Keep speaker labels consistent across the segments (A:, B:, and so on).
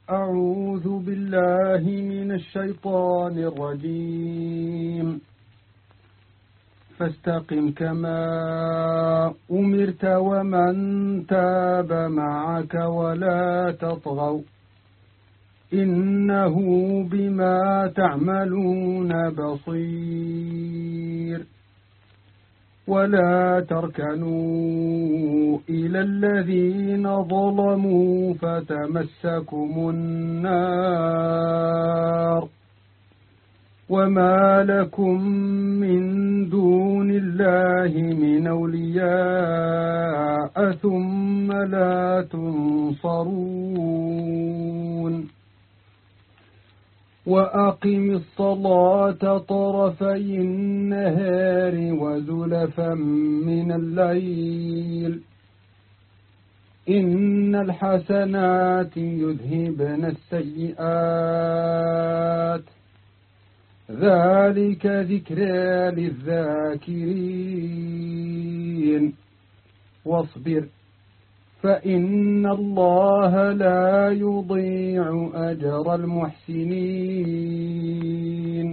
A: أعوذ بالله من الشيطان الرجيم. فاستقم كما أمرت ومن تاب معك ولا تطغوا إنه بما تعملون بصير. ولا تركنوا إلى الذين ظلموا فتمسكم النار وما لكم من دون الله من أولياء ثم لا تنصرون. وأقم الصلاة طرفي النهار وزلفا من الليل إن الحسنات يذهبن السيئات ذلك ذكرى للذاكرين. واصبر فإن الله لا يضيع أجر المحسنين.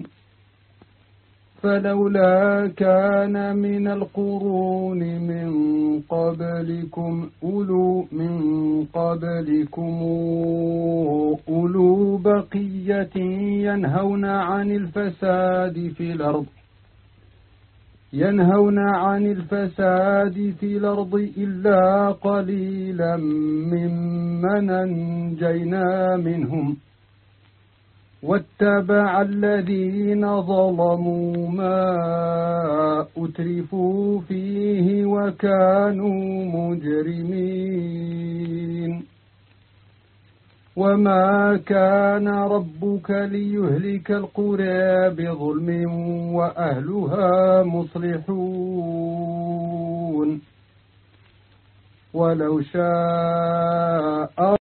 A: فلولا كان من القرون من قبلكم أولو بقية ينهون عن الفساد في الأرض إلا قليلا ممن أنجينا منهم واتبع الذين ظلموا ما أترفوا فيه وكانوا مجرمين. وما كان ربك ليهلك القرى بظلم وأهلها مصلحون. ولو شاء